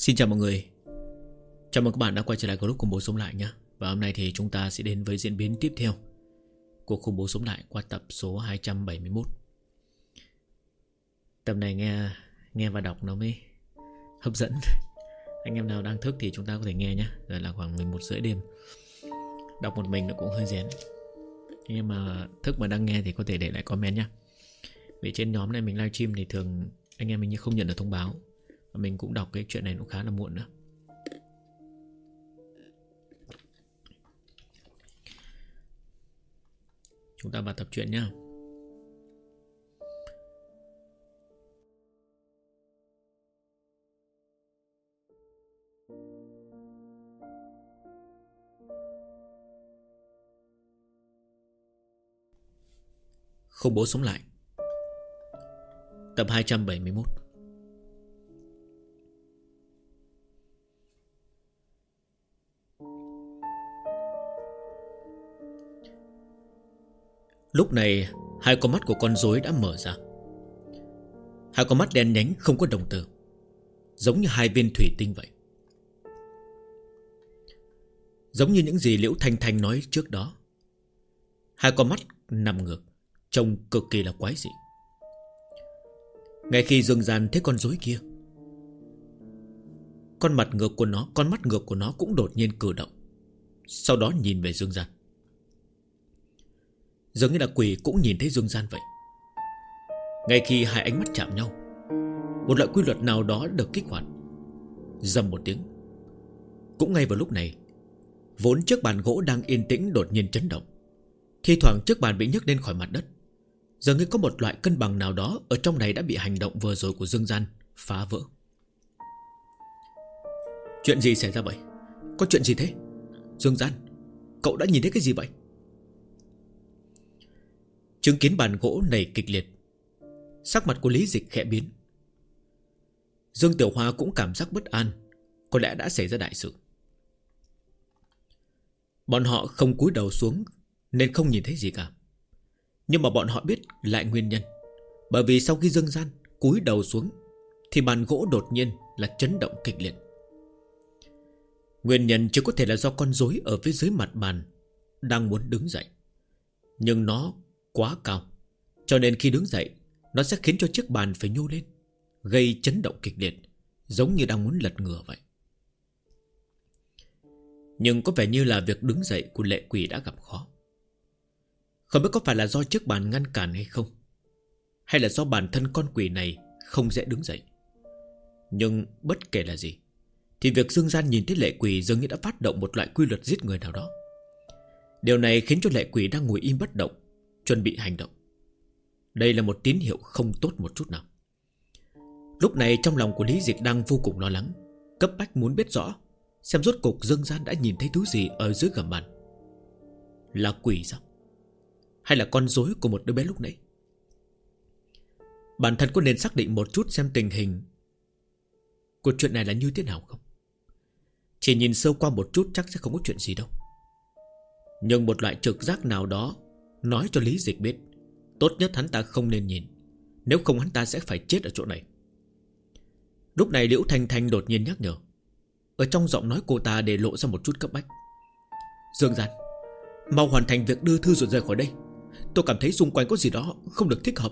Xin chào mọi người. Chào mừng các bạn đã quay trở lại group Khủng Bố Sống Lại nhé. Và hôm nay thì chúng ta sẽ đến với diễn biến tiếp theo của Khủng Bố Sống Lại qua tập số 271. Tập này nghe và đọc nó mới hấp dẫn. Anh em nào đang thức thì chúng ta có thể nghe nhé. Giờ là khoảng 11 rưỡi đêm. Đọc một mình nó cũng hơi rén. Anh em mà thức mà đang nghe thì có thể để lại comment nhé. Vì trên nhóm này mình livestream thì thường anh em mình như không nhận được thông báo. Và mình cũng đọc cái chuyện này cũng khá là muộn nữa. Chúng ta vào tập truyện nhé. Khủng Bố Sống Lại, tập 271. Lúc này hai con mắt của con rối đã mở ra. Hai con mắt đen nhánh không có đồng tử, giống như hai viên thủy tinh vậy. Giống như những gì Liễu Thanh Thanh nói trước đó. Hai con mắt nằm ngược, trông cực kỳ là quái dị. Ngay khi Dương Gian thấy con rối kia, con mắt ngược của nó cũng đột nhiên cử động, sau đó nhìn về Dương Gian. Dường như là quỷ cũng nhìn thấy Dương Gian vậy. Ngay khi hai ánh mắt chạm nhau, một loại quy luật nào đó được kích hoạt. Rầm một tiếng. Cũng ngay vào lúc này, vốn chiếc bàn gỗ đang yên tĩnh đột nhiên chấn động. Thi thoảng chiếc bàn bị nhấc lên khỏi mặt đất. Dường như có một loại cân bằng nào đó ở trong này đã bị hành động vừa rồi của Dương Gian phá vỡ. Chuyện gì xảy ra vậy? Có chuyện gì thế? Dương Gian, cậu đã nhìn thấy cái gì vậy? Chứng kiến bàn gỗ nảy kịch liệt, sắc mặt của Lý Dịch khẽ biến. Dương Tiểu Hoa cũng cảm giác bất an. Có lẽ đã xảy ra đại sự. Bọn họ không cúi đầu xuống nên không nhìn thấy gì cả. Nhưng mà bọn họ biết lại nguyên nhân. Bởi vì sau khi Dương Gian cúi đầu xuống thì bàn gỗ đột nhiên là chấn động kịch liệt. Nguyên nhân chỉ có thể là do con rối ở phía dưới mặt bàn đang muốn đứng dậy. Nhưng nó quá cao, cho nên khi đứng dậy nó sẽ khiến cho chiếc bàn phải nhô lên, gây chấn động kịch liệt, giống như đang muốn lật ngửa vậy. Nhưng có vẻ như là việc đứng dậy của lệ quỷ đã gặp khó. Không biết có phải là do chiếc bàn ngăn cản hay không, hay là do bản thân con quỷ này không dễ đứng dậy. Nhưng bất kể là gì thì việc Dương Gian nhìn thấy lệ quỷ dường như đã phát động một loại quy luật giết người nào đó. Điều này khiến cho lệ quỷ đang ngồi im bất động, chuẩn bị hành động. Đây là một tín hiệu không tốt một chút nào. Lúc này trong lòng của Lý Dịch đang vô cùng lo lắng, cấp bách muốn biết rõ xem rốt cuộc Dương Gian đã nhìn thấy thứ gì ở dưới gầm bàn. Là quỷ sao? Hay là con rối của một đứa bé lúc nãy? Bản thân có nên xác định một chút xem tình hình của chuyện này là như thế nào không? Chỉ nhìn sơ qua một chút chắc sẽ không có chuyện gì đâu. Nhưng một loại trực giác nào đó nói cho Lý Dịch biết tốt nhất hắn ta không nên nhìn, nếu không hắn ta sẽ phải chết ở chỗ này. Lúc này Liễu Thanh Thanh đột nhiên nhắc nhở. Ở trong giọng nói cô ta để lộ ra một chút cấp bách. Dương Gian, mau hoàn thành việc đưa thư rồi rời khỏi đây. Tôi cảm thấy xung quanh có gì đó không được thích hợp.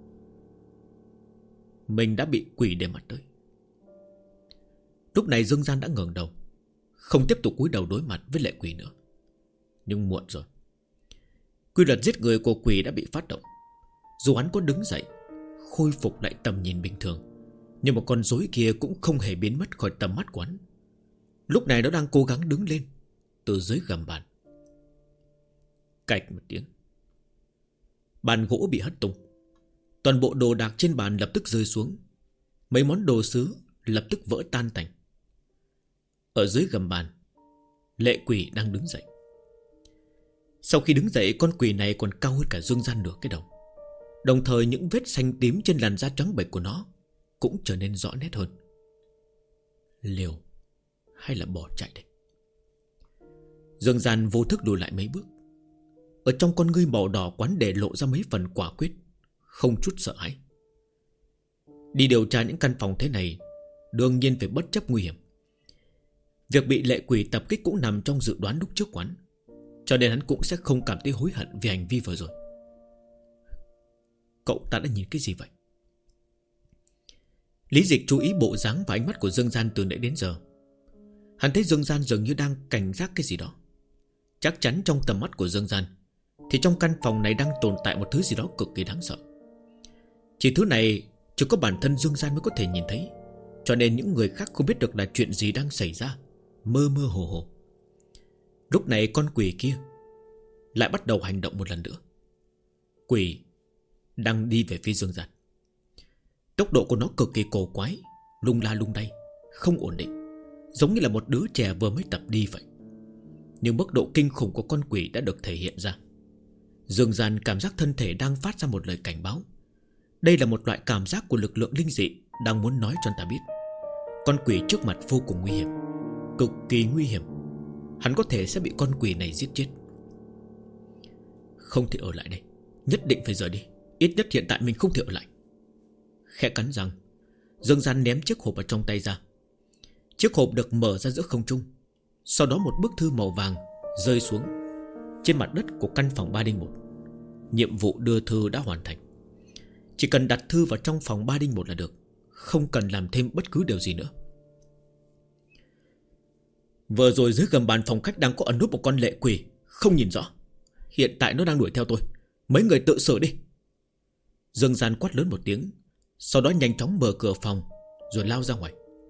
Mình đã bị quỷ để mặt tới. Lúc này Dương Gian đã ngẩng đầu, không tiếp tục cúi đầu đối mặt với lệ quỷ nữa. Nhưng muộn rồi. Quy luật giết người của quỷ đã bị phát động. Dù hắn có đứng dậy, khôi phục lại tầm nhìn bình thường, nhưng mà con rối kia cũng không hề biến mất khỏi tầm mắt của hắn. Lúc này nó đang cố gắng đứng lên từ dưới gầm bàn. Cạch một tiếng, bàn gỗ bị hất tung. Toàn bộ đồ đạc trên bàn lập tức rơi xuống. Mấy món đồ sứ lập tức vỡ tan tành. Ở dưới gầm bàn, lệ quỷ đang đứng dậy. Sau khi đứng dậy, con quỷ này còn cao hơn cả Dương Gian nửa cái đầu. Đồng thời những vết xanh tím trên làn da trắng bệch của nó cũng trở nên rõ nét hơn. Liều hay là bỏ chạy đây? Dương Gian vô thức lùi lại mấy bước. Ở trong con ngươi màu đỏ quán để lộ ra mấy phần quả quyết, không chút sợ hãi. Đi điều tra những căn phòng thế này đương nhiên phải bất chấp nguy hiểm. Việc bị lệ quỷ tập kích cũng nằm trong dự đoán lúc trước của hắn, cho nên hắn cũng sẽ không cảm thấy hối hận vì hành vi vừa rồi. Cậu ta đã nhìn cái gì vậy? Lý Dịch chú ý bộ dáng và ánh mắt của Dương Gian từ nãy đến giờ. Hắn thấy Dương Gian dường như đang cảnh giác cái gì đó. Chắc chắn trong tầm mắt của Dương Gian thì trong căn phòng này đang tồn tại một thứ gì đó cực kỳ đáng sợ. Chỉ thứ này chỉ có bản thân Dương Gian mới có thể nhìn thấy, cho nên những người khác không biết được là chuyện gì đang xảy ra, mơ mơ hồ hồ. Lúc này con quỷ kia lại bắt đầu hành động một lần nữa. Quỷ đang đi về phía Dương Gian. Tốc độ của nó cực kỳ cổ quái, lung la lung lay, không ổn định, giống như là một đứa trẻ vừa mới tập đi vậy. Nhưng mức độ kinh khủng của con quỷ đã được thể hiện ra. Dương Gian cảm giác thân thể đang phát ra một lời cảnh báo. Đây là một loại cảm giác của lực lượng linh dị đang muốn nói cho anh ta biết con quỷ trước mặt vô cùng nguy hiểm, cực kỳ nguy hiểm. Hắn có thể sẽ bị con quỷ này giết chết. Không thể ở lại đây, nhất định phải rời đi. Ít nhất hiện tại mình không thể ở lại. Khẽ cắn răng, Dương Gian ném chiếc hộp ở trong tay ra. Chiếc hộp được mở ra giữa không trung. Sau đó một bức thư màu vàng rơi xuống trên mặt đất của căn phòng 301. Nhiệm vụ đưa thư đã hoàn thành. Chỉ cần đặt thư vào trong phòng 301 là được, không cần làm thêm bất cứ điều gì nữa. Vừa rồi dưới gầm bàn phòng khách đang có ẩn núp một con lệ quỷ, không nhìn rõ. Hiện tại nó đang đuổi theo tôi. Mấy người tự xử đi. Dương Gian quát lớn một tiếng, sau đó nhanh chóng mở cửa phòng rồi lao ra ngoài.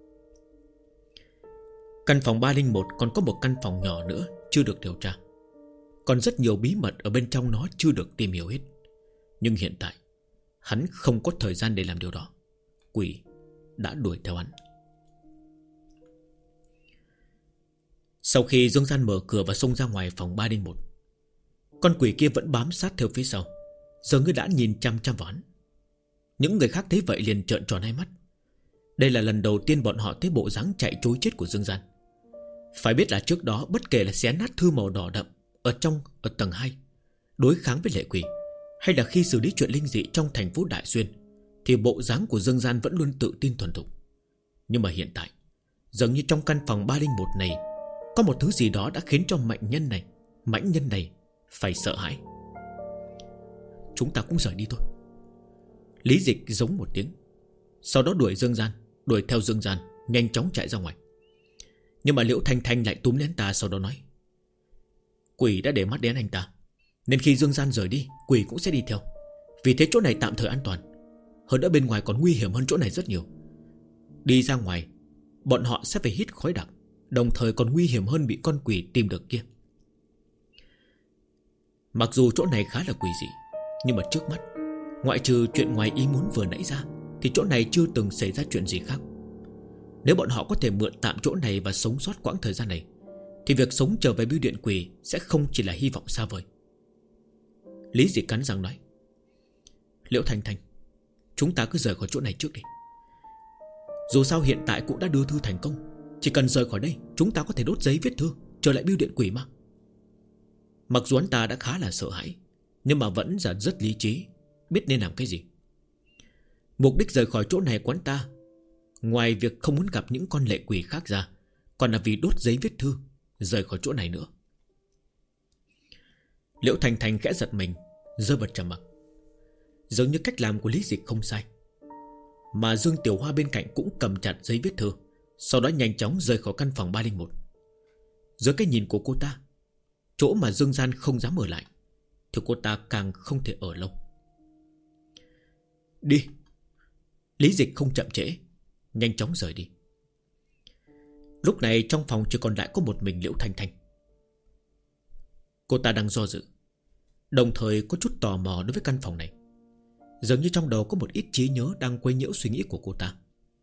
Căn phòng 301 còn có một căn phòng nhỏ nữa chưa được điều tra. Còn rất nhiều bí mật ở bên trong nó chưa được tìm hiểu hết. Nhưng hiện tại hắn không có thời gian để làm điều đó. Quỷ đã đuổi theo hắn. Sau khi Dương Gian mở cửa và xông ra ngoài phòng 301, con quỷ kia vẫn bám sát theo phía sau, giờ như đã nhìn chăm chăm vào hắn. Những người khác thấy vậy liền trợn tròn hai mắt. Đây là lần đầu tiên bọn họ thấy bộ dáng chạy trối chết của Dương Gian. Phải biết là trước đó bất kể là xé nát thư màu đỏ đậm ở tầng 2, đối kháng với lệ quỷ, hay là khi xử lý chuyện linh dị trong thành phố Đại Xuyên, thì bộ dáng của Dương Gian vẫn luôn tự tin thuần thục. Nhưng mà hiện tại, dường như trong căn phòng 301 này có một thứ gì đó đã khiến cho mãnh nhân này phải sợ hãi. Chúng ta cũng rời đi thôi. Lý Dịch giống một tiếng, sau đó đuổi theo Dương Gian, nhanh chóng chạy ra ngoài. Nhưng mà Liễu Thanh Thanh lại túm lấy anh ta, sau đó nói: Quỷ đã để mắt đến anh ta, nên khi Dương Gian rời đi, quỷ cũng sẽ đi theo. Vì thế chỗ này tạm thời an toàn. Hơn nữa bên ngoài còn nguy hiểm hơn chỗ này rất nhiều. Đi ra ngoài, bọn họ sẽ phải hít khói đặc, đồng thời còn nguy hiểm hơn bị con quỷ tìm được kia. Mặc dù chỗ này khá là quỷ dị, nhưng mà trước mắt, ngoại trừ chuyện ngoài ý muốn vừa nãy ra, thì chỗ này chưa từng xảy ra chuyện gì khác. Nếu bọn họ có thể mượn tạm chỗ này và sống sót quãng thời gian này, thì việc sống trở về bưu điện quỷ sẽ không chỉ là hy vọng xa vời. Lý Dị cắn răng nói: Liễu Thanh Thanh, chúng ta cứ rời khỏi chỗ này trước đi. Dù sao hiện tại cũng đã đưa thư thành công, chỉ cần rời khỏi đây, chúng ta có thể đốt giấy viết thư trở lại bưu điện quỷ mà. Mặc dù anh ta đã khá là sợ hãi, nhưng mà vẫn rất lý trí, biết nên làm cái gì. Mục đích rời khỏi chỗ này của anh ta, ngoài việc không muốn gặp những con lệ quỷ khác ra, còn là vì đốt giấy viết thư rời khỏi chỗ này nữa. Liễu Thanh Thanh khẽ giật mình, rơi vào trầm mặc. Giống như cách làm của Lý Dịch không sai, mà Dương Tiểu Hoa bên cạnh cũng cầm chặt giấy viết thư, sau đó nhanh chóng rời khỏi căn phòng 301. Dưới cái nhìn của cô ta, chỗ mà Dương Gian không dám ở lại, thì cô ta càng không thể ở lâu. Đi. Lý Dịch không chậm trễ, nhanh chóng rời đi. Lúc này trong phòng chỉ còn lại có một mình Liễu Thanh Thanh. Cô ta đang do dự, đồng thời có chút tò mò đối với căn phòng này. Dường như trong đầu có một ít trí nhớ đang quấy nhiễu suy nghĩ của cô ta.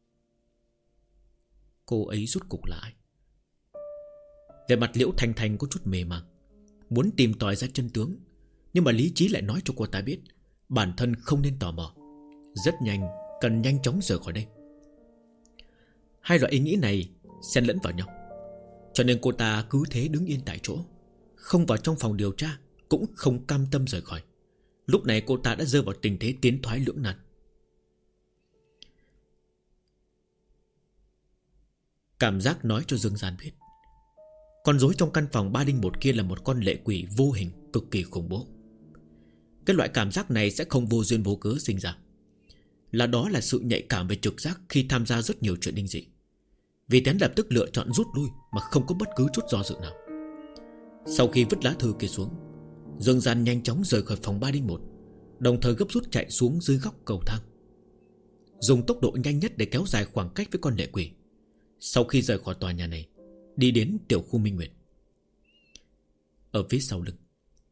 Cô ấy rốt cuộc là ai? Về mặt Liễu Thanh Thanh có chút mê mang, muốn tìm tòi ra chân tướng, nhưng mà lý trí lại nói cho cô ta biết bản thân không nên tò mò, rất nhanh cần nhanh chóng rời khỏi đây. Hai loại ý nghĩ này xen lẫn vào nhau, cho nên cô ta cứ thế đứng yên tại chỗ, không vào trong phòng điều tra, cũng không cam tâm rời khỏi. Lúc này cô ta đã rơi vào tình thế tiến thoái lưỡng nan. Cảm giác nói cho Dương Gian biết Con rối trong căn phòng 301 kia là một con lệ quỷ vô hình cực kỳ khủng bố. Cái loại cảm giác này sẽ không vô duyên vô cớ sinh ra. Đó là sự nhạy cảm về trực giác khi tham gia rất nhiều chuyện linh dị. Vì thế lập tức lựa chọn rút lui mà không có bất cứ chút do dự nào. Sau khi vứt lá thư kia xuống, Dương Gian nhanh chóng rời khỏi phòng 301, đồng thời gấp rút chạy xuống dưới góc cầu thang, dùng tốc độ nhanh nhất để kéo dài khoảng cách với con lệ quỷ. Sau khi rời khỏi tòa nhà này, đi đến tiểu khu Minh Nguyệt. Ở phía sau lưng,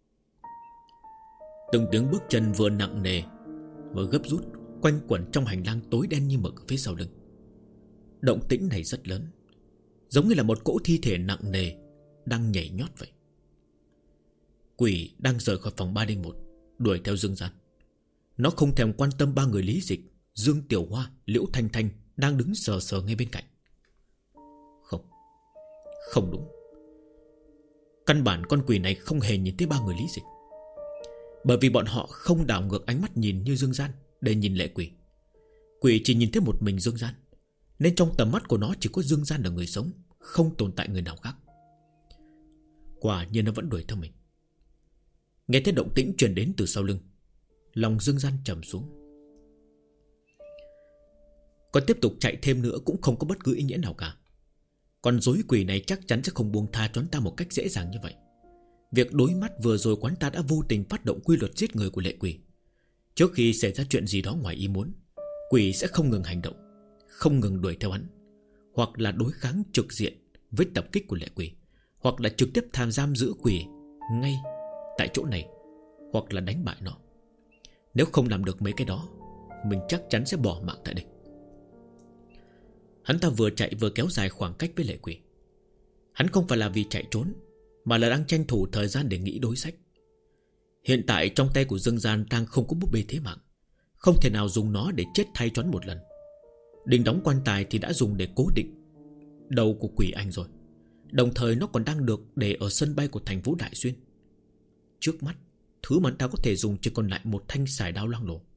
từng tiếng bước chân vừa nặng nề vừa gấp rút quanh quẩn trong hành lang tối đen như mực phía sau lưng. Động tĩnh này rất lớn, giống như là một cỗ thi thể nặng nề đang nhảy nhót vậy. Quỷ đang rời khỏi phòng 301, đuổi theo Dương Gian. Nó không thèm quan tâm ba người Lý Dịch, Dương Tiểu Hoa, Liễu Thanh Thanh đang đứng sờ sờ ngay bên cạnh. Không đúng. Căn bản con quỷ này không hề nhìn thấy ba người Lý Dịch, bởi vì bọn họ không đảo ngược ánh mắt nhìn như Dương Gian để nhìn lệ quỷ. Quỷ chỉ nhìn thấy một mình Dương Gian, nên trong tầm mắt của nó chỉ có Dương Gian là người sống, không tồn tại người nào khác. Quả nhiên nó vẫn đuổi theo mình. Nghe thấy động tĩnh truyền đến từ sau lưng, lòng Dương Gian trầm xuống. Còn tiếp tục chạy thêm nữa cũng không có bất cứ ý nghĩa nào cả. Con rối quỷ này chắc chắn sẽ không buông tha cho ta một cách dễ dàng như vậy. Việc đối mắt vừa rồi quán ta đã vô tình phát động quy luật giết người của lệ quỷ. Trước khi xảy ra chuyện gì đó ngoài ý muốn, quỷ sẽ không ngừng hành động, không ngừng đuổi theo hắn, hoặc là đối kháng trực diện với tập kích của lệ quỷ, hoặc là trực tiếp giam giữ quỷ ngay tại chỗ này, hoặc là đánh bại nó. Nếu không làm được mấy cái đó, mình chắc chắn sẽ bỏ mạng tại đây. Hắn ta vừa chạy vừa kéo dài khoảng cách với lệ quỷ. Hắn không phải là vì chạy trốn, mà là đang tranh thủ thời gian để nghĩ đối sách. Hiện tại trong tay của Dương Gian đang không có búp bê thế mạng, không thể nào dùng nó để chết thay choán một lần. Đình đóng quan tài thì đã dùng để cố định đầu của quỷ anh rồi, đồng thời nó còn đang được để ở sân bay của thành phố Đại Xuyên. Trước mắt, thứ mà hắn ta có thể dùng chỉ còn lại một thanh sải đao loang lổ.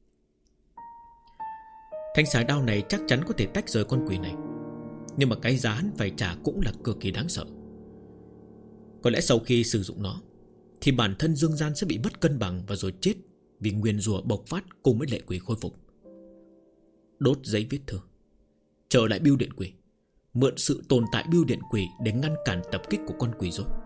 Thanh sải đao này chắc chắn có thể tách rời con quỷ này, nhưng mà cái giá hắn phải trả cũng là cực kỳ đáng sợ. Có lẽ sau khi sử dụng nó thì bản thân Dương Gian sẽ bị mất cân bằng và rồi chết vì nguyền rủa bộc phát cùng với lệ quỷ khôi phục. Đốt giấy viết thư, trở lại bưu điện quỷ, mượn sự tồn tại bưu điện quỷ để ngăn cản tập kích của con quỷ rối.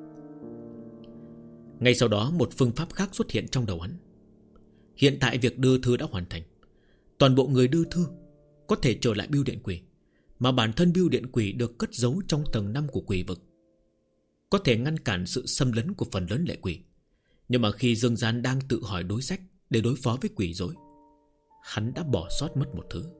Ngay sau đó một phương pháp khác xuất hiện trong đầu hắn. Hiện tại việc đưa thư đã hoàn thành. Toàn bộ người đưa thư có thể trở lại bưu điện quỷ, mà bản thân bưu điện quỷ được cất giấu trong tầng 5 của quỷ vực, có thể ngăn cản sự xâm lấn của phần lớn lệ quỷ. Nhưng mà khi Dương Gian đang tự hỏi đối sách để đối phó với quỷ rối, hắn đã bỏ sót mất một thứ.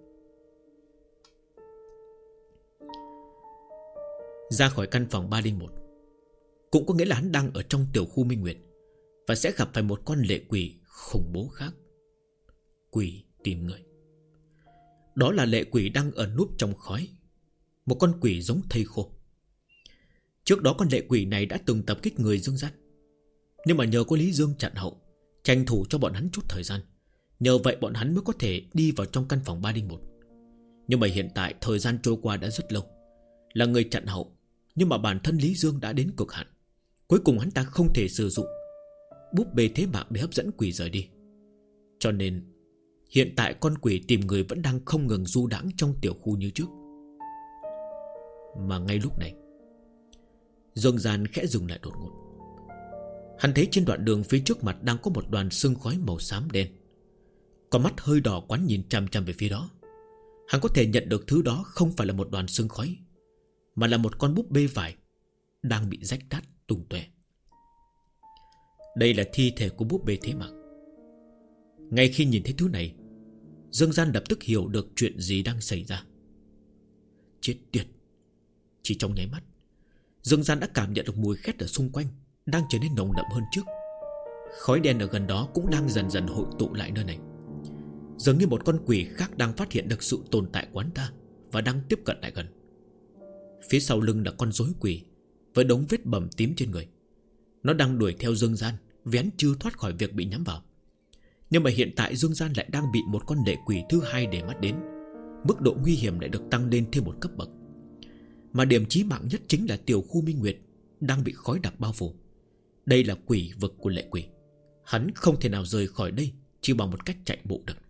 Ra khỏi căn phòng 301 cũng có nghĩa là hắn đang ở trong tiểu khu Minh Nguyệt, và sẽ gặp phải một con lệ quỷ khủng bố khác. Quỷ tìm người. Đó là lệ quỷ đang ẩn núp trong khói, một con quỷ giống thây khô. Trước đó con lệ quỷ này đã từng tập kích người Dương Gian, nhưng mà nhờ có Lý Dương chặn hậu, tranh thủ cho bọn hắn chút thời gian, nhờ vậy bọn hắn mới có thể đi vào trong căn phòng 301. Nhưng mà hiện tại thời gian trôi qua đã rất lâu. Là người chặn hậu, nhưng mà bản thân Lý Dương đã đến cực hạn. Cuối cùng hắn ta không thể sử dụng búp bê thế mạng để hấp dẫn quỷ rời đi. Cho nên hiện tại con quỷ tìm người vẫn đang không ngừng du đãng trong tiểu khu như trước. Mà ngay lúc này, Dương Gian khẽ dừng lại đột ngột. Hắn thấy trên đoạn đường phía trước mặt đang có một đoàn sương khói màu xám đen. Con mắt hơi đỏ quắn nhìn chằm chằm về phía đó. Hắn có thể nhận được thứ đó không phải là một đoàn sương khói, mà là một con búp bê vải đang bị rách nát tung tóe. Đây là thi thể của búp bê thế mạng. Ngay khi nhìn thấy thứ này, Dương Gian lập tức hiểu được chuyện gì đang xảy ra. Chết tiệt! Chỉ trong nháy mắt, Dương Gian đã cảm nhận được mùi khét ở xung quanh đang trở nên nồng đậm hơn trước. Khói đen ở gần đó cũng đang dần dần hội tụ lại nơi này. Dường như một con quỷ khác đang phát hiện được sự tồn tại của hắn ta và đang tiếp cận lại gần. Phía sau lưng là con rối quỷ với đống vết bầm tím trên người. Nó đang đuổi theo Dương Gian, vén chưa thoát khỏi việc bị nhắm vào. Nhưng mà hiện tại Dương Gian lại đang bị một con lệ quỷ thứ hai để mắt đến. Mức độ nguy hiểm lại được tăng lên thêm một cấp bậc. Mà điểm chí mạng nhất chính là tiểu khu Minh Nguyệt đang bị khói đặc bao phủ. Đây là quỷ vực của lệ quỷ. Hắn không thể nào rời khỏi đây chỉ bằng một cách chạy bộ được.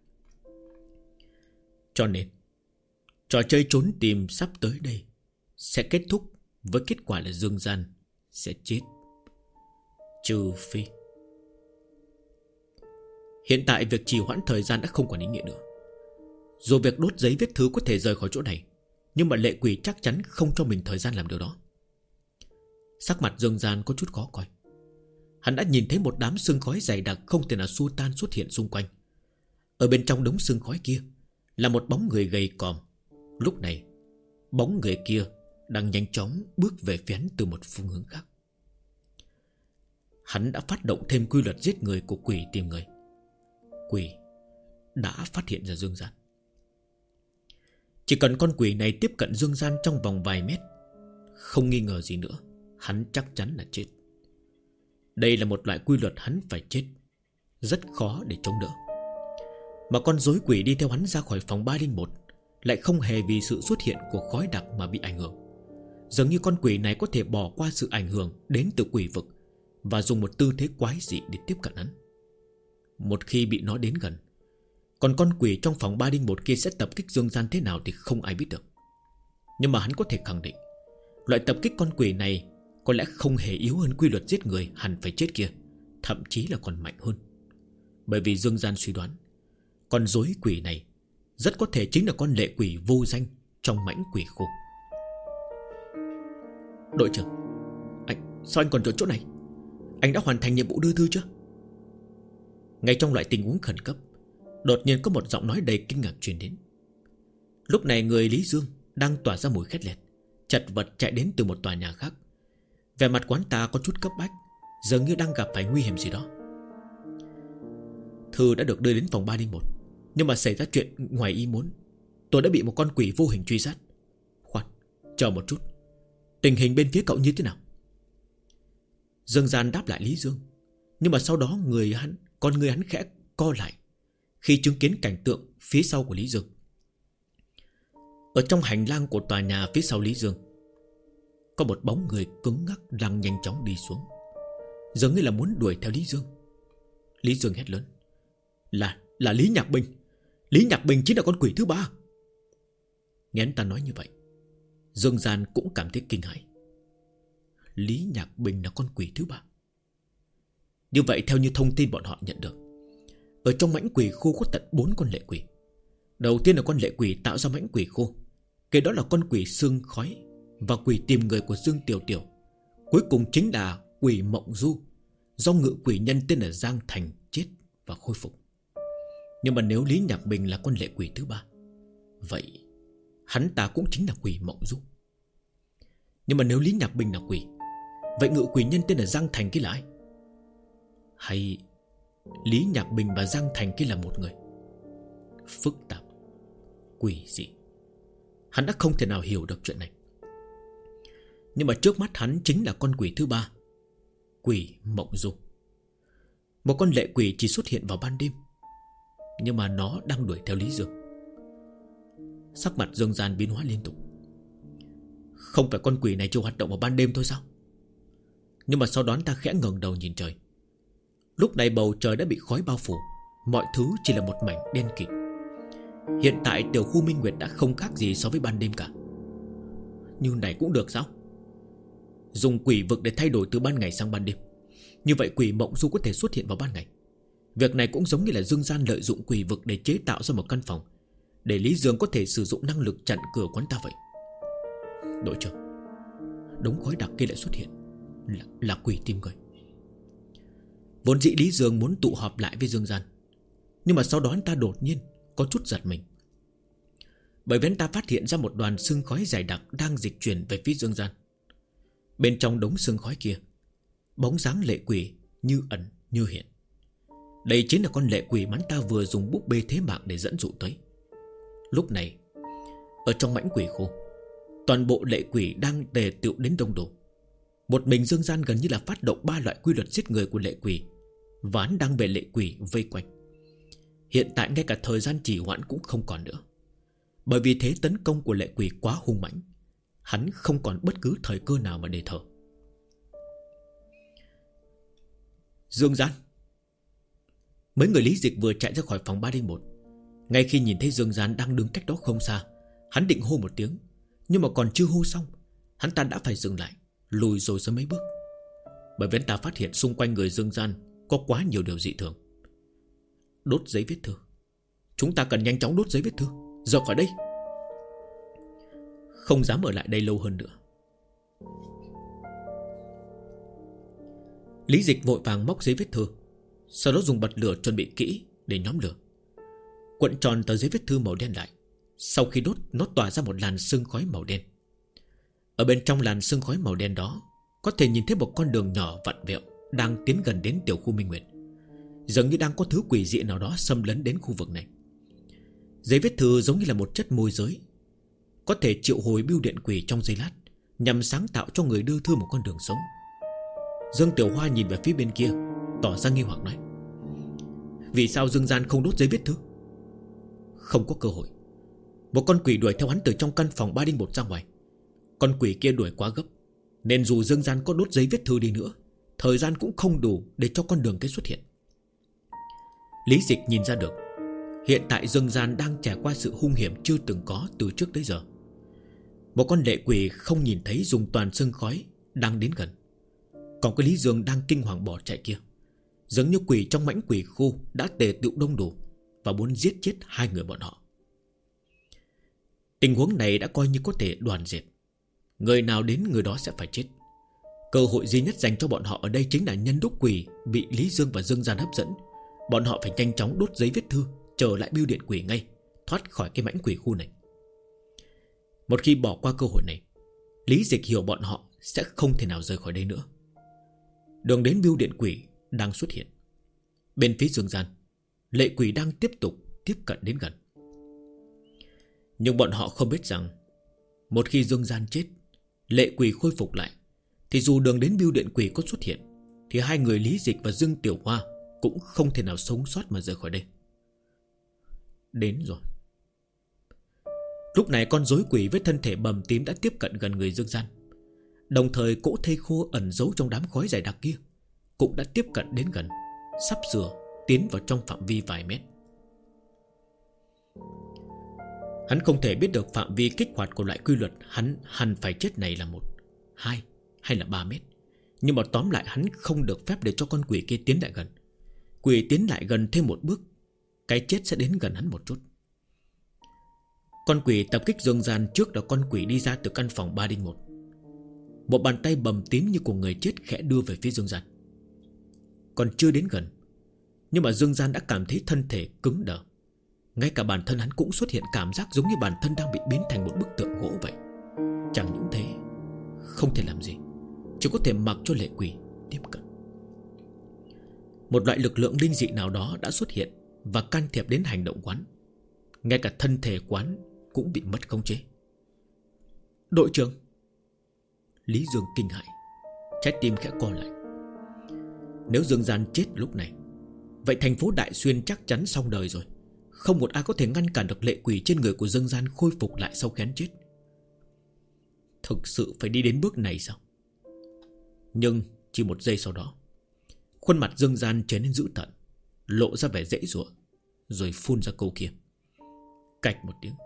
Cho nên trò chơi trốn tìm sắp tới đây sẽ kết thúc với kết quả là Dương Gian sẽ chết. Trừ phi. Hiện tại việc trì hoãn thời gian đã không còn ý nghĩa nữa. Dù việc đốt giấy viết thư có thể rời khỏi chỗ này, nhưng mà lệ quỷ chắc chắn không cho mình thời gian làm điều đó. Sắc mặt Dương Gian có chút khó coi. Hắn đã nhìn thấy một đám sương khói dày đặc không thể nào xua tan xuất hiện xung quanh. Ở bên trong đống sương khói kia là một bóng người gầy còm. Lúc này bóng người kia đang nhanh chóng bước về phía hắn từ một phương hướng khác. Hắn đã phát động thêm quy luật giết người của quỷ tìm người. Quỷ đã phát hiện ra Dương Gian. Chỉ cần con quỷ này tiếp cận Dương Gian trong vòng vài mét, không nghi ngờ gì nữa, hắn chắc chắn là chết. Đây là một loại quy luật hắn phải chết, rất khó để chống đỡ. Mà con rối quỷ đi theo hắn ra khỏi phòng 301 lại không hề vì sự xuất hiện của khói đặc mà bị ảnh hưởng. Dường như con quỷ này có thể bỏ qua sự ảnh hưởng đến từ quỷ vực và dùng một tư thế quái dị để tiếp cận hắn. Một khi bị nó đến gần, còn con quỷ trong phòng 301 kia sẽ tập kích Dương Gian thế nào thì không ai biết được. Nhưng mà hắn có thể khẳng định loại tập kích con quỷ này có lẽ không hề yếu hơn quy luật giết người hẳn phải chết kia, thậm chí là còn mạnh hơn. Bởi vì Dương Gian suy đoán con rối quỷ này rất có thể chính là con lệ quỷ vô danh trong mãnh quỷ khu. Đội trưởng, sao anh còn ở chỗ này? Anh đã hoàn thành nhiệm vụ đưa thư chưa? Ngay trong loại tình huống khẩn cấp, đột nhiên có một giọng nói đầy kinh ngạc truyền đến. Lúc này người Lý Dương đang tỏa ra mùi khét lẹt, chật vật chạy đến từ một tòa nhà khác. Vẻ mặt quán ta có chút cấp bách, dường như đang gặp phải nguy hiểm gì đó. Thư đã được đưa đến phòng 301, nhưng mà xảy ra chuyện ngoài ý muốn. Tôi đã bị một con quỷ vô hình truy sát. Khoan, chờ một chút, tình hình bên phía cậu như thế nào? Dương Gian đáp lại Lý Dương, nhưng mà sau đó con người hắn khẽ co lại khi chứng kiến cảnh tượng phía sau của Lý Dương. Ở trong hành lang của tòa nhà phía sau Lý Dương, có một bóng người cứng ngắc đang nhanh chóng đi xuống, dường như là muốn đuổi theo Lý Dương. Lý Dương hét lớn: Là Lý Nhạc Bình. Lý Nhạc Bình chính là con quỷ thứ ba. Nghe anh ta nói như vậy, Dương Gian cũng cảm thấy kinh hãi. Lý Nhạc Bình là con quỷ thứ ba. Như vậy theo như thông tin bọn họ nhận được, ở trong mãnh quỷ khu có tận 4 con lệ quỷ. Đầu tiên là con lệ quỷ tạo ra mãnh quỷ khu, kế đó là con quỷ xương khói và quỷ tìm người của Dương Tiểu Tiểu. Cuối cùng chính là quỷ Mộng Du, do ngự quỷ nhân tên là Giang Thành chết và khôi phục. Nhưng mà nếu Lý Nhạc Bình là con lệ quỷ thứ ba, vậy hắn ta cũng chính là quỷ Mộng Du. Nhưng mà nếu Lý Nhạc Bình là quỷ, vậy ngự quỷ nhân tên là Giang Thành kia là ai? Hay Lý Nhạc Bình và Giang Thành kia là một người? Phức tạp, quỷ dị. Hắn đã không thể nào hiểu được chuyện này. Nhưng mà trước mắt hắn chính là con quỷ thứ ba, quỷ Mộng Du. Một con lệ quỷ chỉ xuất hiện vào ban đêm, nhưng mà nó đang đuổi theo Lý Dương. Sắc mặt Dương Gian biến hóa liên tục. Không phải con quỷ này chỉ hoạt động vào ban đêm thôi sao? Nhưng mà sau đó ta khẽ ngẩng đầu nhìn trời. Lúc này bầu trời đã bị khói bao phủ, mọi thứ chỉ là một mảnh đen kịt. Hiện tại tiểu khu Minh Nguyệt đã không khác gì so với ban đêm cả. Như này cũng được sao? Dùng quỷ vực để thay đổi từ ban ngày sang ban đêm, như vậy quỷ Mộng Du có thể xuất hiện vào ban ngày. Việc này cũng giống như là Dương Gian lợi dụng quỷ vực để chế tạo ra một căn phòng, để Lý Dương có thể sử dụng năng lực chặn cửa quán ta vậy. Đội trưởng, đống khói đặc kia lại xuất hiện, là quỷ tìm người. Vốn dĩ Lý Dương muốn tụ họp lại với Dương Gian, nhưng mà sau đó anh ta đột nhiên có chút giật mình, bởi vì anh ta phát hiện ra một đoàn sương khói dày đặc đang dịch chuyển về phía Dương Gian. Bên trong đống sương khói kia, bóng dáng lệ quỷ như ẩn như hiện. Đây chính là con lệ quỷ mà anh ta vừa dùng búp bê thế mạng để dẫn dụ tới. Lúc này, ở trong mãnh quỷ khu, toàn bộ lệ quỷ đang tề tựu đến đông đủ. Một mình Dương Gian gần như là phát động 3 loại quy luật giết người của lệ quỷ, và hắn đang bị lệ quỷ vây quanh. Hiện tại ngay cả thời gian trì hoãn cũng không còn nữa, bởi vì thế tấn công của lệ quỷ quá hung mãnh, hắn không còn bất cứ thời cơ nào mà để thở. Dương Gian. Mấy người Lý Dịch vừa chạy ra khỏi phòng 301. Ngay khi nhìn thấy Dương Gian đang đứng cách đó không xa, hắn định hô một tiếng, nhưng mà còn chưa hô xong, hắn ta đã phải dừng lại, lùi rồi ra mấy bước. Bởi vì hắn ta phát hiện xung quanh người Dương Gian có quá nhiều điều dị thường. Đốt giấy viết thư. Chúng ta cần nhanh chóng đốt giấy viết thư, rời khỏi đây. Không dám ở lại đây lâu hơn nữa. Lý Dịch vội vàng móc giấy viết thư, sau đó dùng bật lửa chuẩn bị kỹ để nhóm lửa. Cuộn tròn tờ giấy viết thư màu đen lại. Sau khi đốt, nó tỏa ra một làn sương khói màu đen. Ở bên trong làn sương khói màu đen đó, có thể nhìn thấy một con đường nhỏ vặn vẹo đang tiến gần đến tiểu khu Minh Nguyệt. Dường như đang có thứ quỷ dị nào đó xâm lấn đến khu vực này. Giấy viết thư giống như là một chất môi giới, có thể triệu hồi bưu điện quỷ trong giây lát, nhằm sáng tạo cho người đưa thư một con đường sống. Dương Tiểu Hoa nhìn về phía bên kia, tỏ ra nghi hoặc nói: vì sao Dương Gian không đốt giấy viết thư? Không có cơ hội. Một con quỷ đuổi theo hắn từ trong căn phòng 301 ra ngoài. Con quỷ kia đuổi quá gấp, nên dù Dương Gian có đốt giấy viết thư đi nữa, thời gian cũng không đủ để cho con đường kia xuất hiện. Lý Dịch nhìn ra được, hiện tại Dương Gian đang trải qua sự hung hiểm chưa từng có từ trước tới giờ. Một con lệ quỷ không nhìn thấy dùng toàn sương khói đang đến gần. Còn cái Lý Dương đang kinh hoàng bỏ chạy kia, giống như quỷ trong mãnh quỷ khu đã tề tựu đông đủ và muốn giết chết hai người bọn họ. Tình huống này đã coi như có thể đoàn diệt. Người nào đến người đó sẽ phải chết. Cơ hội duy nhất dành cho bọn họ ở đây chính là nhân đúc quỷ bị Lý Dương và Dương Gian hấp dẫn. Bọn họ phải nhanh chóng đốt giấy viết thư, trở lại bưu điện quỷ ngay, thoát khỏi cái mãnh quỷ khu này. Một khi bỏ qua cơ hội này, Lý Dịch hiểu bọn họ sẽ không thể nào rời khỏi đây nữa. Đường đến bưu điện quỷ đang xuất hiện. Bên phía Dương Gian, lệ quỷ đang tiếp tục tiếp cận đến gần. Nhưng bọn họ không biết rằng, một khi Dương Gian chết, lệ quỷ khôi phục lại, thì dù đường đến bưu điện quỷ có xuất hiện, thì hai người Lý Dịch và Dương Tiểu Hoa cũng không thể nào sống sót mà rời khỏi đây. Đến rồi. Lúc này con rối quỷ với thân thể bầm tím đã tiếp cận gần người Dương Gian. Đồng thời cỗ thây khô ẩn giấu trong đám khói dày đặc kia cũng đã tiếp cận đến gần, sắp sửa tiến vào trong phạm vi vài mét. Hắn không thể biết được phạm vi kích hoạt của loại quy luật hắn hẳn phải chết này là 1, 2 hay là 3 mét. Nhưng mà tóm lại hắn không được phép để cho con quỷ kia tiến lại gần. Quỷ tiến lại gần thêm một bước, cái chết sẽ đến gần hắn một chút. Con quỷ tập kích Dương Gian trước là con quỷ đi ra từ căn phòng 301. Một bàn tay bầm tím như của người chết khẽ đưa về phía Dương Gian. Còn chưa đến gần, nhưng mà Dương Gian đã cảm thấy thân thể cứng đờ. Ngay cả bản thân hắn cũng xuất hiện cảm giác giống như bản thân đang bị biến thành một bức tượng gỗ vậy. Chẳng những thế, không thể làm gì, chỉ có thể mặc cho lệ quỷ tiếp cận. Một loại lực lượng linh dị nào đó đã xuất hiện và can thiệp đến hành động quán. Ngay cả thân thể quán cũng bị mất khống chế. Đội trưởng! Lý Dương kinh hãi, trái tim khẽ co lại. Nếu Dương Gian chết lúc này, vậy thành phố Đại Xuyên chắc chắn xong đời rồi. Không một ai có thể ngăn cản được lệ quỷ trên người của Dương Gian khôi phục lại sau khi hắn chết. Thực sự phải đi đến bước này sao? Nhưng chỉ một giây sau đó, khuôn mặt Dương Gian trở nên dữ tợn, lộ ra vẻ giãy giụa, rồi phun ra câu kia. Cạch một tiếng,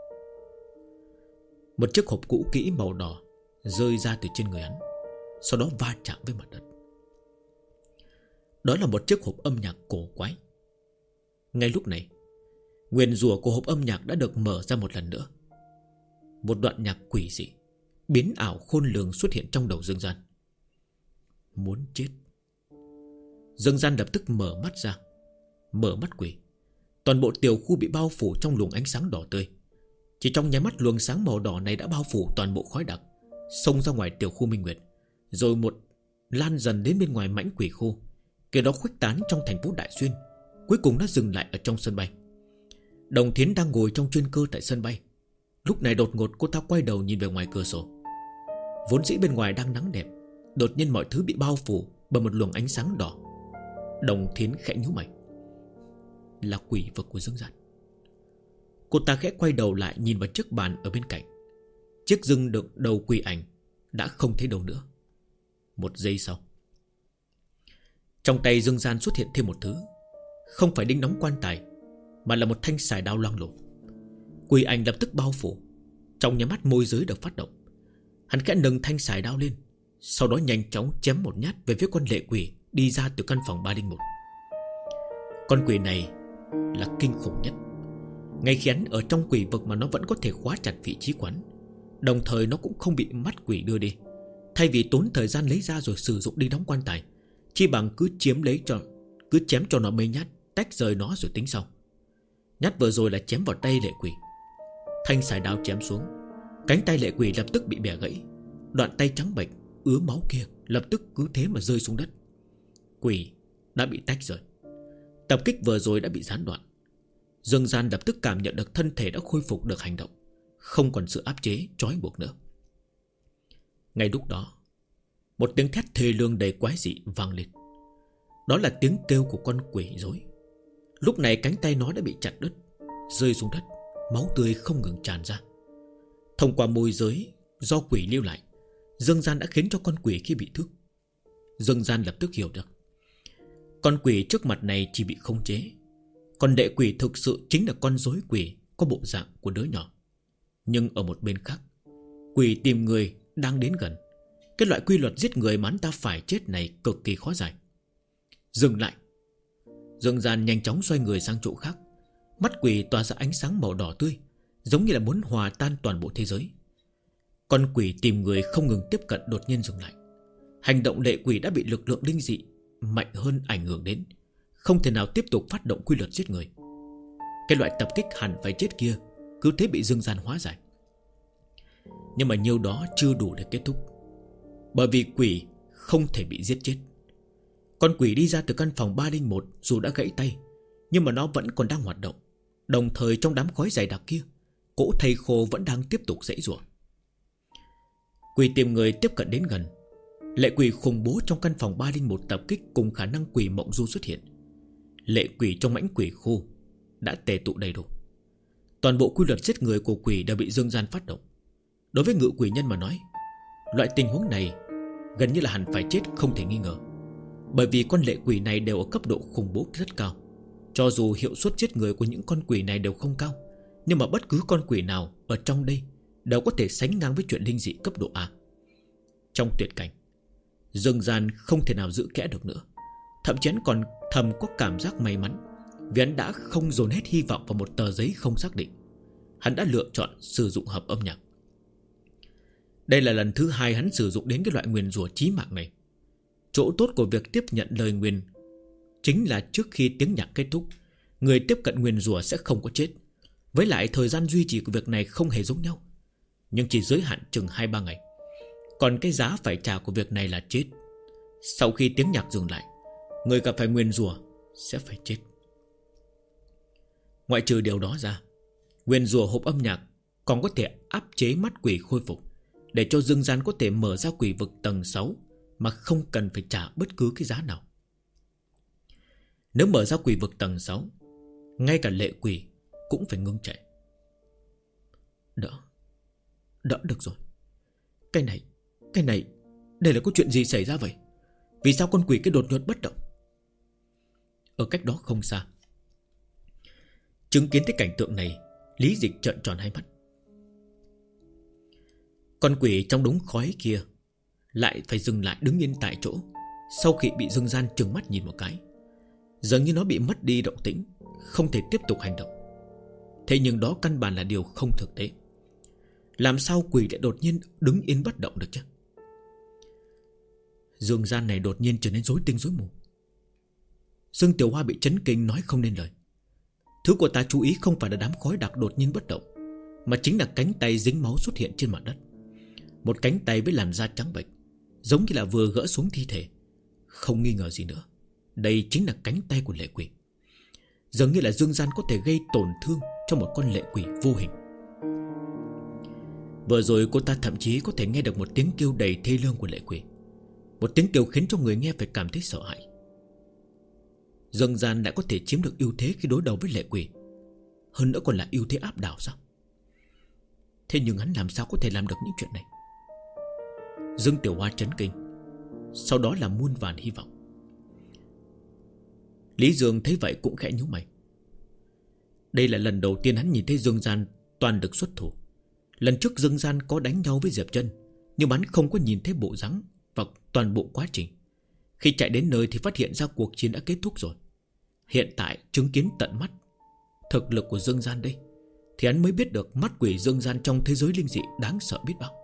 một chiếc hộp cũ kỹ màu đỏ rơi ra từ trên người hắn, sau đó va chạm với mặt đất. Đó là một chiếc hộp âm nhạc cổ quái. Ngay lúc này, nguyền rủa của hộp âm nhạc đã được mở ra một lần nữa. Một đoạn nhạc quỷ dị, biến ảo khôn lường xuất hiện trong đầu Dương Gian. Muốn chết. Dương Gian lập tức mở mắt ra. Mở mắt quỷ. Toàn bộ tiểu khu bị bao phủ trong luồng ánh sáng đỏ tươi. Chỉ trong nháy mắt luồng sáng màu đỏ này đã bao phủ toàn bộ khói đặc, xông ra ngoài tiểu khu Minh Nguyệt, rồi một lan dần đến bên ngoài mãnh quỷ khu. Kiểu đó khuếch tán trong thành phố Đại Xuyên, cuối cùng nó dừng lại ở trong sân bay. Đồng Thiến đang ngồi trong chuyên cơ tại sân bay. Lúc này đột ngột cô ta quay đầu nhìn về ngoài cửa sổ. Vốn dĩ bên ngoài đang nắng đẹp, đột nhiên mọi thứ bị bao phủ bởi một luồng ánh sáng đỏ. Đồng Thiến khẽ nhíu mày. Là quỷ vực của Dương Gian. Cô ta khẽ quay đầu lại nhìn vào chiếc bàn ở bên cạnh. Chiếc dương đựng đầu quỷ ảnh đã không thấy đâu nữa. Một giây sau, Trong tay Dương Gian xuất hiện thêm một thứ, không phải đinh đóng quan tài, mà là một thanh xài đao loang lổ. Quỷ ảnh lập tức bao phủ. Trong nhà mắt môi giới được phát động. Hắn khẽ nâng thanh xài đao lên, sau đó nhanh chóng chém một nhát về phía con lệ quỷ đi ra từ căn phòng 301. Con quỷ này là kinh khủng nhất. Ngay khi hắn ở trong quỷ vực mà nó vẫn có thể khóa chặt vị trí quán, đồng thời nó cũng không bị mắt quỷ đưa đi. Thay vì tốn thời gian lấy ra rồi sử dụng đi đóng quan tài, chi bằng cứ chém cho nó mấy nhát, tách rời nó rồi tính sau. Nhát vừa rồi là chém vào tay lệ quỷ. Thanh xài đao chém xuống, cánh tay lệ quỷ lập tức bị bẻ gãy. Đoạn tay trắng bệch ứa máu kia lập tức cứ thế mà rơi xuống đất. Quỷ đã bị tách rời. Tập kích vừa rồi đã bị gián đoạn. Dương Gian lập tức cảm nhận được thân thể đã khôi phục được hành động, không còn sự áp chế trói buộc nữa. Ngay lúc đó, một tiếng thét thê lương đầy quái dị vang lên. Đó là tiếng kêu của con quỷ rối. Lúc này cánh tay nó đã bị chặt đứt, rơi xuống đất, máu tươi không ngừng tràn ra. Thông qua môi giới do quỷ lưu lại, Dương Gian đã khiến cho con quỷ khi bị thương. Dương Gian lập tức hiểu được, con quỷ trước mặt này chỉ bị khống chế, còn đệ quỷ thực sự chính là con rối quỷ có bộ dạng của đứa nhỏ. Nhưng ở một bên khác, quỷ tìm người đang đến gần. Cái loại quy luật giết người mà hắn ta phải chết này cực kỳ khó giải. Dừng lại. Dương Gian nhanh chóng xoay người sang chỗ khác. Mắt quỷ tỏa ra ánh sáng màu đỏ tươi, giống như là muốn hòa tan toàn bộ thế giới. Con quỷ tìm người không ngừng tiếp cận đột nhiên dừng lại. Hành động lệ quỷ đã bị lực lượng linh dị mạnh hơn ảnh hưởng đến, không thể nào tiếp tục phát động quy luật giết người. Cái loại tập kích hẳn phải chết kia cứ thế bị Dương Gian hóa giải. Nhưng mà nhiêu đó chưa đủ để kết thúc, bởi vì quỷ không thể bị giết chết. Con quỷ đi ra từ căn phòng 301 dù đã gãy tay, nhưng mà nó vẫn còn đang hoạt động. Đồng thời trong đám khói dày đặc kia, cỗ thây khô vẫn đang tiếp tục giãy giụa. Quỷ tìm người tiếp cận đến gần. Lệ quỷ khủng bố trong căn phòng 301 tập kích cùng khả năng quỷ mộng du xuất hiện. Lệ quỷ trong mãnh quỷ khu đã tề tụ đầy đủ. Toàn bộ quy luật giết người của quỷ đã bị Dương Gian phát động. Đối với ngự quỷ nhân mà nói, loại tình huống này gần như là hẳn phải chết không thể nghi ngờ. Bởi vì con lệ quỷ này đều ở cấp độ khủng bố rất cao. Cho dù hiệu suất giết người của những con quỷ này đều không cao, nhưng mà bất cứ con quỷ nào ở trong đây đều có thể sánh ngang với chuyện linh dị cấp độ A. Trong tuyệt cảnh, Dương Gian không thể nào giữ kẽ được nữa. Thậm chí hắn còn thầm có cảm giác may mắn, vì hắn đã không dồn hết hy vọng vào một tờ giấy không xác định. Hắn đã lựa chọn sử dụng hợp âm nhạc. Đây là lần thứ 2 hắn sử dụng đến cái loại nguyền rủa chí mạng này. Chỗ tốt của việc tiếp nhận lời nguyền chính là trước khi tiếng nhạc kết thúc, người tiếp cận nguyền rủa sẽ không có chết. Với lại thời gian duy trì của việc này không hề giống nhau, nhưng chỉ giới hạn chừng 2-3 ngày. Còn cái giá phải trả của việc này là chết. Sau khi tiếng nhạc dừng lại, người gặp phải nguyền rủa sẽ phải chết. Ngoại trừ điều đó ra, nguyền rủa hộp âm nhạc còn có thể áp chế mắt quỷ khôi phục, để cho Dương Gian có thể mở ra quỷ vực tầng 6 mà không cần phải trả bất cứ cái giá nào. Nếu mở ra quỷ vực tầng 6, ngay cả lệ quỷ cũng phải ngưng chạy. Đỡ được rồi. Cái này đây là có chuyện gì xảy ra vậy? Vì sao con quỷ cái đột ngột bất động? Ở cách đó không xa, chứng kiến thấy cảnh tượng này, Lý Dịch trợn tròn hai mắt. Con quỷ trong đống khói kia lại phải dừng lại đứng yên tại chỗ sau khi bị Dương Gian trừng mắt nhìn một cái. Dường như nó bị mất đi động tĩnh, không thể tiếp tục hành động. Thế nhưng đó căn bản là điều không thực tế. Làm sao quỷ lại đột nhiên đứng yên bất động được chứ? Dương Gian này đột nhiên trở nên rối tinh rối mù. Dương Tiểu Hoa bị chấn kinh nói không nên lời. Thứ của ta chú ý không phải là đám khói đặc đột nhiên bất động, mà chính là cánh tay dính máu xuất hiện trên mặt đất. Một cánh tay với làn da trắng bệch, giống như là vừa gỡ xuống thi thể. Không nghi ngờ gì nữa, đây chính là cánh tay của lệ quỷ. Dường như là Dương Gian có thể gây tổn thương cho một con lệ quỷ vô hình. Vừa rồi cô ta thậm chí có thể nghe được một tiếng kêu đầy thê lương của lệ quỷ, một tiếng kêu khiến cho người nghe phải cảm thấy sợ hãi. Dương Gian đã có thể chiếm được ưu thế khi đối đầu với lệ quỷ, hơn nữa còn là ưu thế áp đảo sao? Thế nhưng hắn làm sao có thể làm được những chuyện này? Dương Tiểu Hoa chấn kinh, sau đó là muôn vàn hy vọng. Lý Dương thấy vậy cũng khẽ nhíu mày. Đây là lần đầu tiên hắn nhìn thấy Dương Gian toàn lực xuất thủ. Lần trước Dương Gian có đánh nhau với Diệp Trân, nhưng hắn không có nhìn thấy bộ dáng và toàn bộ quá trình. Khi chạy đến nơi thì phát hiện ra cuộc chiến đã kết thúc rồi. Hiện tại chứng kiến tận mắt thực lực của Dương Gian đây, thì hắn mới biết được mắt quỷ Dương Gian trong thế giới linh dị đáng sợ biết bao.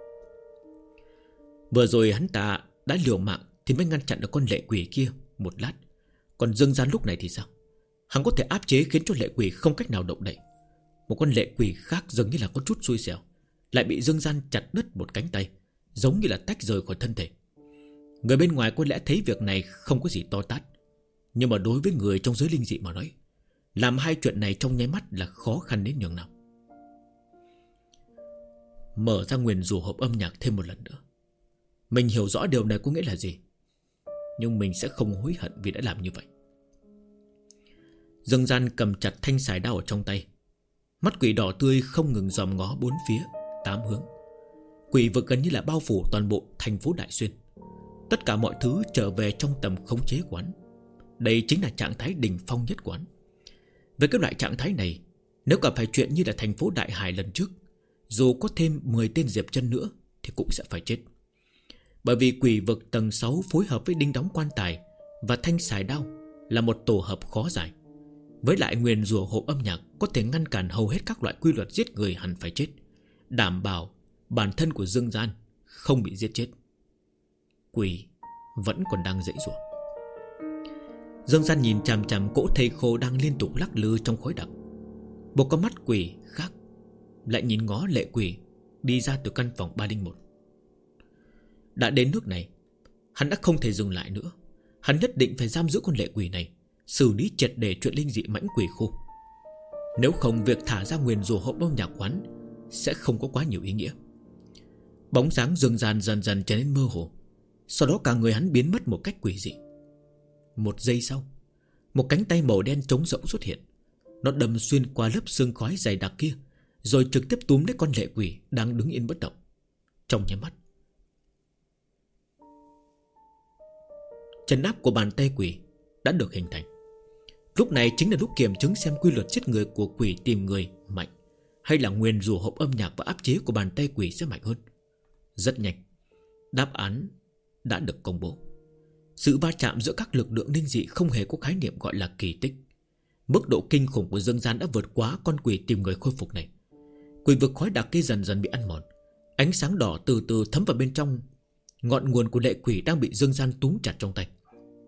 Vừa rồi hắn ta đã liều mạng thì mới ngăn chặn được con lệ quỷ kia một lát. Còn Dương Gian lúc này thì sao? Hắn có thể áp chế khiến cho lệ quỷ không cách nào động đậy. Một con lệ quỷ khác dường như là có chút xui xẻo, lại bị Dương Gian chặt đứt một cánh tay, giống như là tách rời khỏi thân thể. Người bên ngoài có lẽ thấy việc này không có gì to tát, nhưng mà đối với người trong giới linh dị mà nói, làm hai chuyện này trong nháy mắt là khó khăn đến nhường nào. Mở ra nguyền rủa hộp âm nhạc thêm một lần nữa. Mình hiểu rõ điều này có nghĩa là gì, nhưng mình sẽ không hối hận vì đã làm như vậy. Dương Gian cầm chặt thanh sải đao ở trong tay. Mắt quỷ đỏ tươi không ngừng dòm ngó bốn phía, tám hướng. Quỷ vực gần như là bao phủ toàn bộ thành phố Đại Xuyên. Tất cả mọi thứ trở về trong tầm khống chế của hắn. Đây chính là trạng thái đỉnh phong nhất của hắn. Với cái loại trạng thái này, nếu gặp phải chuyện như là thành phố Đại Hải lần trước, dù có thêm 10 tên Diệp Chân nữa thì cũng sẽ phải chết. Bởi vì quỷ vực tầng 6 phối hợp với đinh đóng quan tài và thanh sải đao là một tổ hợp khó giải. Với lại nguyền rủa hộp âm nhạc có thể ngăn cản hầu hết các loại quy luật giết người hẳn phải chết, đảm bảo bản thân của Dương Gian không bị giết chết. Quỷ vẫn còn đang dãy rủa. Dương Gian nhìn chằm chằm cỗ thây khô đang liên tục lắc lư trong khói đặc. Một con mắt quỷ khác lại nhìn ngó lệ quỷ đi ra từ căn phòng 301. Đã đến nước này, hắn đã không thể dừng lại nữa. Hắn nhất định phải giam giữ con lệ quỷ này, xử lý triệt để chuyện linh dị mãnh quỷ khu. Nếu không, việc thả ra nguyền rủa hộp âm nhạc quán sẽ không có quá nhiều ý nghĩa. Bóng dáng Dương Gian dần dần trở nên mơ hồ. Sau đó cả người hắn biến mất một cách quỷ dị. Một giây sau, một cánh tay màu đen trống rỗng xuất hiện. Nó đâm xuyên qua lớp sương khói dày đặc kia, rồi trực tiếp túm lấy con lệ quỷ đang đứng yên bất động. Trong nháy mắt, chân áp của bàn tay quỷ đã được hình thành. Lúc này chính là lúc kiểm chứng xem quy luật giết người của quỷ tìm người mạnh, hay là nguyền rủa hộp âm nhạc và áp chế của bàn tay quỷ sẽ mạnh hơn. Rất nhanh, đáp án đã được công bố. Sự va chạm giữa các lực lượng linh dị không hề có khái niệm gọi là kỳ tích. Mức độ kinh khủng của Dương Gian đã vượt quá con quỷ tìm người khôi phục này. Quỷ vực khói đặc kia dần dần bị ăn mòn. Ánh sáng đỏ từ từ thấm vào bên trong. Ngọn nguồn của lệ quỷ đang bị Dương Gian túm chặt trong tay.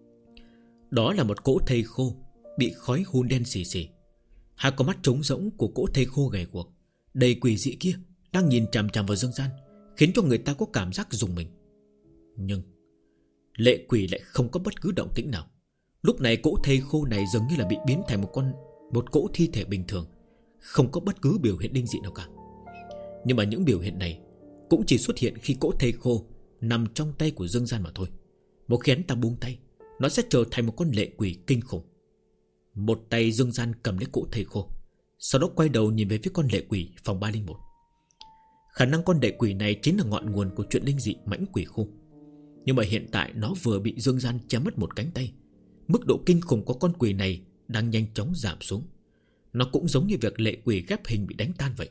Đó là một cỗ thây khô bị khói hun đen xì xì. Hai con mắt trống rỗng của cỗ thây khô gầy guộc đầy quỷ dị kia đang nhìn chằm chằm vào Dương Gian, khiến cho người ta có cảm giác rùng mình. Nhưng lệ quỷ lại không có bất cứ động tĩnh nào. Lúc này cỗ thây khô này dường như là bị biến thành một cỗ thi thể bình thường, không có bất cứ biểu hiện linh dị nào cả. Nhưng mà những biểu hiện này cũng chỉ xuất hiện khi cỗ thây khô nằm trong tay của Dương Gian mà thôi. Một khi hắn ta buông tay, nó sẽ trở thành một con lệ quỷ kinh khủng. Một tay Dương Gian cầm lấy cỗ thây khô, sau đó quay đầu nhìn về phía con lệ quỷ phòng 301. Khả năng con lệ quỷ này chính là ngọn nguồn của chuyện linh dị mãnh quỷ khu. Nhưng mà hiện tại nó vừa bị Dương Gian chém mất một cánh tay. Mức độ kinh khủng của con quỷ này đang nhanh chóng giảm xuống. Nó cũng giống như việc lệ quỷ ghép hình bị đánh tan vậy.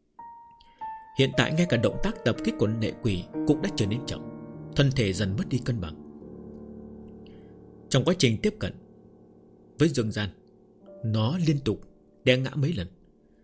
Hiện tại ngay cả động tác tập kích của lệ quỷ cũng đã trở nên chậm, thân thể dần mất đi cân bằng. Trong quá trình tiếp cận với Dương Gian, nó liên tục đè ngã mấy lần.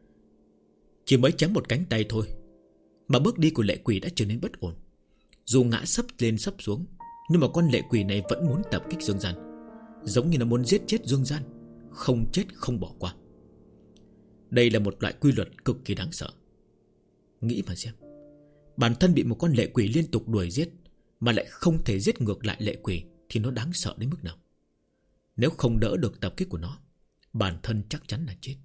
Chỉ mới chém một cánh tay thôi mà bước đi của lệ quỷ đã trở nên bất ổn. Dù ngã sấp lên sấp xuống, nhưng mà con lệ quỷ này vẫn muốn tập kích Dương Gian, giống như nó muốn giết chết Dương Gian, không chết không bỏ qua. Đây là một loại quy luật cực kỳ đáng sợ. Nghĩ mà xem, bản thân bị một con lệ quỷ liên tục đuổi giết mà lại không thể giết ngược lại lệ quỷ thì nó đáng sợ đến mức nào. Nếu không đỡ được tập kích của nó, bản thân chắc chắn là chết.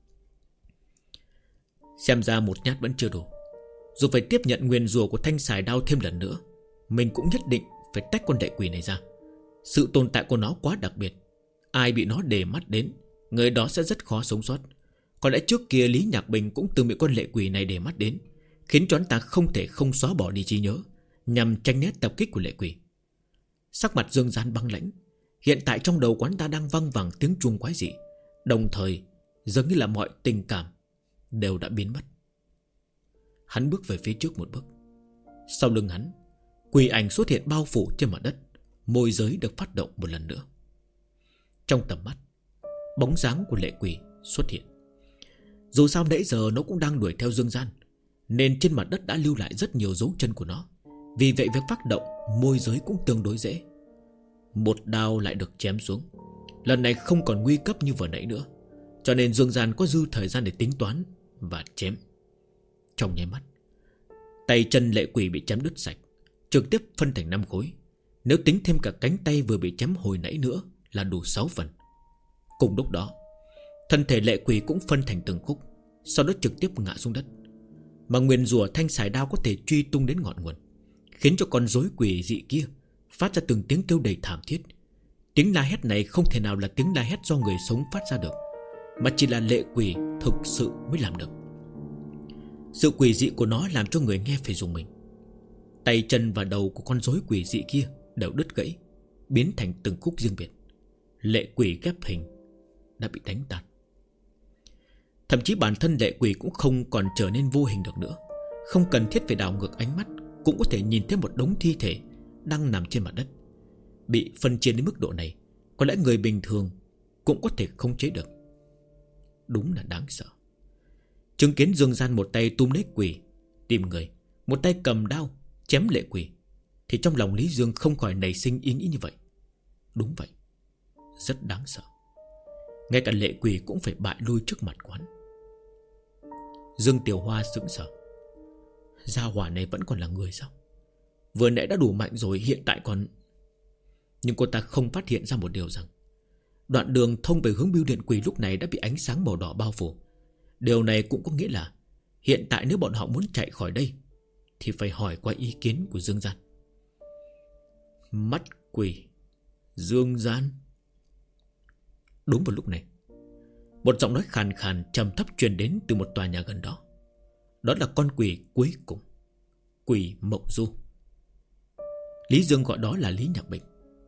Xem ra một nhát vẫn chưa đủ. Dù phải tiếp nhận nguyền rủa của thanh xài đao thêm lần nữa, mình cũng nhất định phải tách con lệ quỷ này ra. Sự tồn tại của nó quá đặc biệt, ai bị nó để mắt đến, người đó sẽ rất khó sống sót. Có lẽ trước kia Lý Nhạc Bình cũng từng bị con lệ quỷ này để mắt đến, khiến cho anh ta không thể không xóa bỏ đi trí nhớ, nhằm tránh né tập kích của lệ quỷ. Sắc mặt Dương Gian băng lãnh, Hiện tại trong đầu quán ta đang văng vẳng tiếng chuông quái dị, đồng thời dường như là mọi tình cảm đều đã biến mất. Hắn bước về phía trước một bước. Sau lưng hắn, quỷ ảnh xuất hiện bao phủ trên mặt đất. Môi giới được phát động một lần nữa. Trong tầm mắt, bóng dáng của lệ quỷ xuất hiện. Dù sao nãy giờ nó cũng đang đuổi theo Dương Gian, nên trên mặt đất đã lưu lại rất nhiều dấu chân của nó. Vì vậy việc phát động môi giới cũng tương đối dễ. Một đao lại được chém xuống. Lần này không còn nguy cấp như vừa nãy nữa, cho nên Dương Gian có dư thời gian để tính toán và chém. Trong nháy mắt, tay chân lệ quỷ bị chém đứt sạch, trực tiếp phân thành 5 khối. Nếu tính thêm cả cánh tay vừa bị chém hồi nãy nữa là đủ 6 phần. Cùng lúc đó, thân thể lệ quỷ cũng phân thành từng khúc, sau đó trực tiếp ngã xuống đất. Mà nguyền rủa thanh xài đao có thể truy tung đến ngọn nguồn, khiến cho con rối quỷ dị kia phát ra từng tiếng kêu đầy thảm thiết. Tiếng la hét này không thể nào là tiếng la hét do người sống phát ra được, mà chỉ là lệ quỷ thực sự mới làm được. Sự quỷ dị của nó làm cho người nghe phải rùng mình. Tay chân và đầu của con rối quỷ dị kia đều đứt gãy, biến thành từng khúc riêng biệt. Lệ quỷ ghép hình đã bị đánh tan. Thậm chí bản thân lệ quỷ cũng không còn trở nên vô hình được nữa. Không cần thiết phải đảo ngược ánh mắt, cũng có thể nhìn thấy một đống thi thể đang nằm trên mặt đất. Bị phân chia đến mức độ này, có lẽ người bình thường cũng có thể không chế được. Đúng là đáng sợ. Chứng kiến Dương Gian một tay túm lấy quỷ tìm người, một tay cầm đao chém lệ quỷ, thì trong lòng Lý Dương không khỏi nảy sinh ý nghĩ như vậy. Đúng vậy, rất đáng sợ. Ngay cả lệ quỷ cũng phải bại lui trước mặt quán. Dương Tiểu Hoa sững sờ. Gia hỏa này vẫn còn là người sao? Vừa nãy đã đủ mạnh rồi, hiện tại còn... Nhưng cô ta không phát hiện ra một điều rằng đoạn đường thông về hướng bưu điện quỷ lúc này đã bị ánh sáng màu đỏ bao phủ. Điều này cũng có nghĩa là hiện tại nếu bọn họ muốn chạy khỏi đây thì phải hỏi qua ý kiến của Dương Gian. Mắt quỷ Dương Gian. Đúng vào lúc này, một giọng nói khàn khàn trầm thấp truyền đến từ một tòa nhà gần đó. Đó là con quỷ cuối cùng, quỷ Mộng Du. Lý Dương gọi đó là Lý Nhạc Bình.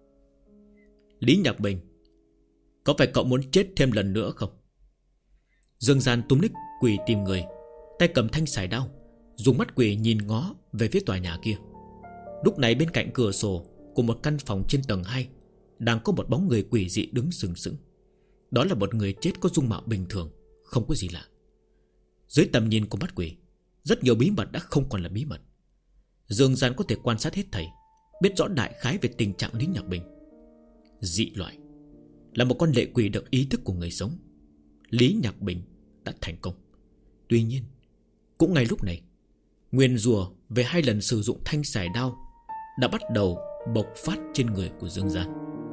Lý Nhạc Bình, có phải cậu muốn chết thêm lần nữa không? Dương Gian túm lấy quỷ tìm người, tay cầm thanh sải đao, dùng mắt quỷ nhìn ngó về phía tòa nhà kia. Lúc này bên cạnh cửa sổ của một căn phòng trên tầng 2 đang có một bóng người quỷ dị đứng sừng sững. Đó là một người chết có dung mạo bình thường, không có gì lạ. Dưới tầm nhìn của mắt quỷ, rất nhiều bí mật đã không còn là bí mật. Dương Gian có thể quan sát hết thảy, biết rõ đại khái về tình trạng Lý Nhạc Bình. Dị loại, là một con lệ quỷ được ý thức của người sống. Lý Nhạc Bình đã thành công. Tuy nhiên, cũng ngay lúc này, nguyền rủa về 2 lần sử dụng thanh sải đao đã bắt đầu bộc phát trên người của Dương Gian.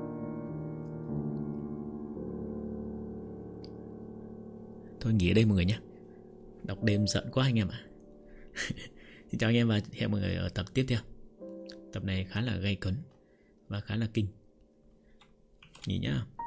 Thôi nghỉ ở đây mọi người nhé. Đọc đêm giận quá anh em ạ. Xin chào anh em và hẹn mọi người ở tập tiếp theo. Tập này khá là gay cấn và khá là kinh. Nghỉ nhá.